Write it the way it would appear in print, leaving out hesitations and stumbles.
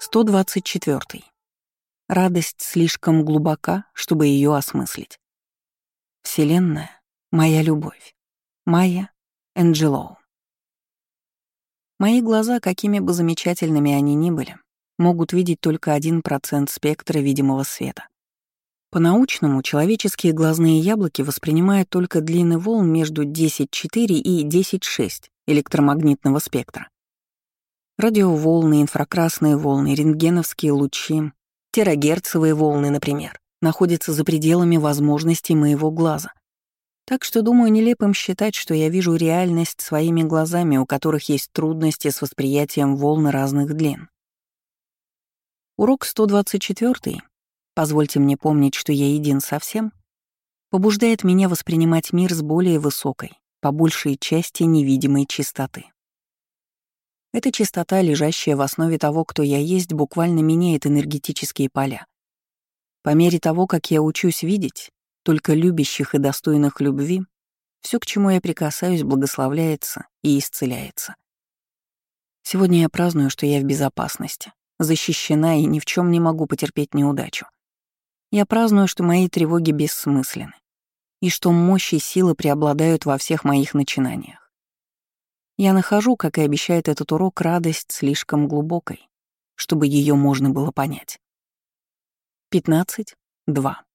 124. Радость слишком глубока, чтобы ее осмыслить. Вселенная — моя любовь. Майя Энджелоу. Мои глаза, какими бы замечательными они ни были, могут видеть только 1% спектра видимого света. По-научному человеческие глазные яблоки воспринимают только длины волн между 10,4 и 10,6 электромагнитного спектра. Радиоволны, инфракрасные волны, рентгеновские лучи, терагерцовые волны, например, находятся за пределами возможностей моего глаза. Так что, думаю, нелепым считать, что я вижу реальность своими глазами, у которых есть трудности с восприятием волн разных длин. Урок 124, позвольте мне помнить, что я един со всем, побуждает меня воспринимать мир с более высокой, по большей части невидимой чистоты. Эта чистота, лежащая в основе того, кто я есть, буквально меняет энергетические поля. По мере того, как я учусь видеть, только любящих и достойных любви, все, к чему я прикасаюсь, благословляется и исцеляется. Сегодня я праздную, что я в безопасности, защищена и ни в чем не могу потерпеть неудачу. Я праздную, что мои тревоги бессмысленны, и что мощь и сила преобладают во всех моих начинаниях. Я нахожу, как и обещает этот урок, радость слишком глубокой, чтобы ее можно было понять. 15.2.